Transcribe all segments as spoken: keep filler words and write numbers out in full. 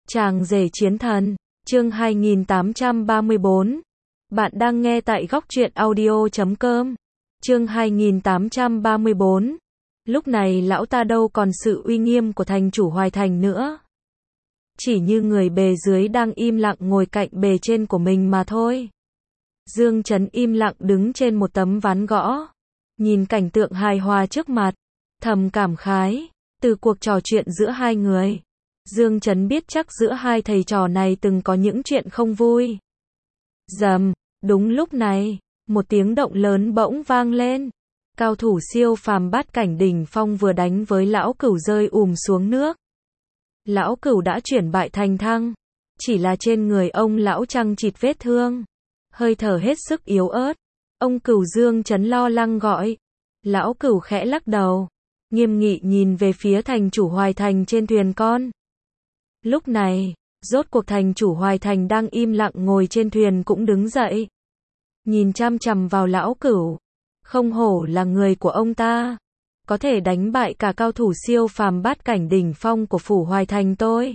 Chàng rể chiến thần, chương hai nghìn tám trăm ba mươi bốn. Bạn đang nghe tại góc truyện audio chấm com. Chương hai nghìn tám trăm ba mươi bốn. Lúc này lão ta đâu còn sự uy nghiêm của thành chủ Hoài Thành nữa. Chỉ như người bề dưới đang im lặng ngồi cạnh bề trên của mình mà thôi. Dương Chấn im lặng đứng trên một tấm ván gõ, nhìn cảnh tượng hài hòa trước mặt, thầm cảm khái, từ cuộc trò chuyện giữa hai người, Dương Chấn biết chắc giữa hai thầy trò này từng có những chuyện không vui. Rầm, đúng lúc này, một tiếng động lớn bỗng vang lên. Cao thủ siêu phàm bát cảnh đỉnh phong vừa đánh với lão cửu rơi ùm xuống nước. Lão cửu đã chuyển bại thành thăng, chỉ là trên người ông lão chằng chịt vết thương, hơi thở hết sức yếu ớt. Ông cửu Dương Chấn lo lắng gọi. Lão cửu khẽ lắc đầu, nghiêm nghị nhìn về phía thành chủ Hoài Thành trên thuyền con. Lúc này, rốt cuộc thành chủ Hoài Thành đang im lặng ngồi trên thuyền cũng đứng dậy, nhìn chăm chằm vào lão cửu. Không hổ là người của ông ta, có thể đánh bại cả cao thủ siêu phàm bát cảnh đỉnh phong của phủ Hoài Thành tôi.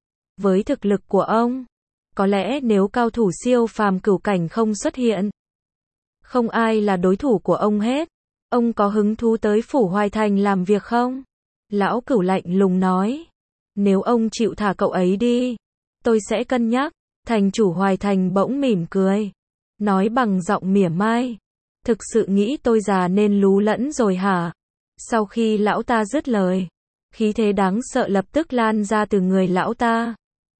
Với thực lực của ông, có lẽ nếu cao thủ siêu phàm cửu cảnh không xuất hiện, không ai là đối thủ của ông hết. Ông có hứng thú tới phủ Hoài Thành làm việc không? Lão cửu lạnh lùng nói. Nếu ông chịu thả cậu ấy đi, tôi sẽ cân nhắc. Thành chủ Hoài Thành bỗng mỉm cười, nói bằng giọng mỉa mai. Thực sự nghĩ tôi già nên lú lẫn rồi hả? Sau khi lão ta dứt lời, khí thế đáng sợ lập tức lan ra từ người lão ta,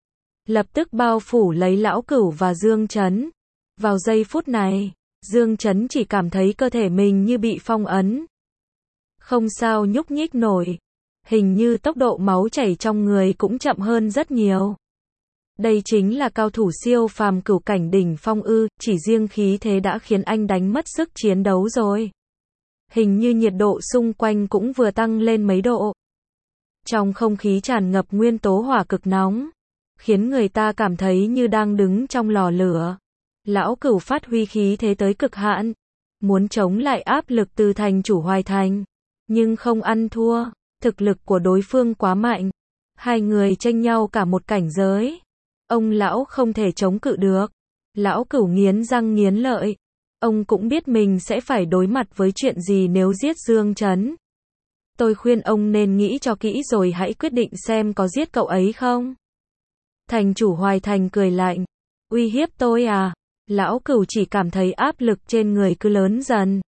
lập tức bao phủ lấy lão cửu và Dương Chấn. Vào giây phút này, Dương Chấn chỉ cảm thấy cơ thể mình như bị phong ấn, không sao nhúc nhích nổi. Hình như tốc độ máu chảy trong người cũng chậm hơn rất nhiều. Đây chính là cao thủ siêu phàm cửu cảnh đỉnh phong ư? Chỉ riêng khí thế đã khiến anh đánh mất sức chiến đấu rồi. Hình như nhiệt độ xung quanh cũng vừa tăng lên mấy độ. Trong không khí tràn ngập nguyên tố hỏa cực nóng, khiến người ta cảm thấy như đang đứng trong lò lửa. Lão cửu phát huy khí thế tới cực hạn, muốn chống lại áp lực từ thành chủ Hoài Thành, nhưng không ăn thua. Thực lực của đối phương quá mạnh, hai người tranh nhau cả một cảnh giới, ông lão không thể chống cự được. Lão cửu nghiến răng nghiến lợi, ông cũng biết mình sẽ phải đối mặt với chuyện gì nếu giết Dương Chấn. Tôi khuyên ông nên nghĩ cho kỹ rồi hãy quyết định xem có giết cậu ấy không. Thành chủ Hoài Thành cười lạnh, uy hiếp tôi à? Lão cửu chỉ cảm thấy áp lực trên người cứ lớn dần.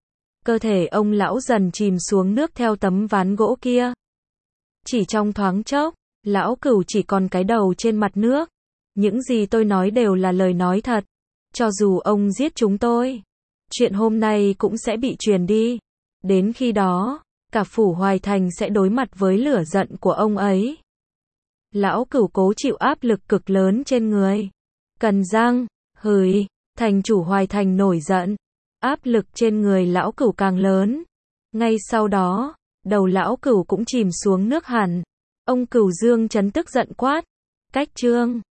Cơ thể ông lão dần chìm xuống nước theo tấm ván gỗ kia. Chỉ trong thoáng chốc, lão cửu chỉ còn cái đầu trên mặt nước. Những gì tôi nói đều là lời nói thật. Cho dù ông giết chúng tôi, chuyện hôm nay cũng sẽ bị truyền đi. Đến khi đó, cả phủ Hoài Thành sẽ đối mặt với lửa giận của ông ấy. Lão cửu cố chịu áp lực cực lớn trên người. Cần răng, hửi, thành chủ Hoài Thành nổi giận. Áp lực trên người lão cửu càng lớn. Ngay sau đó, đầu lão cửu cũng chìm xuống nước hẳn. Ông cửu Dương Chấn tức giận quát. Cách trương.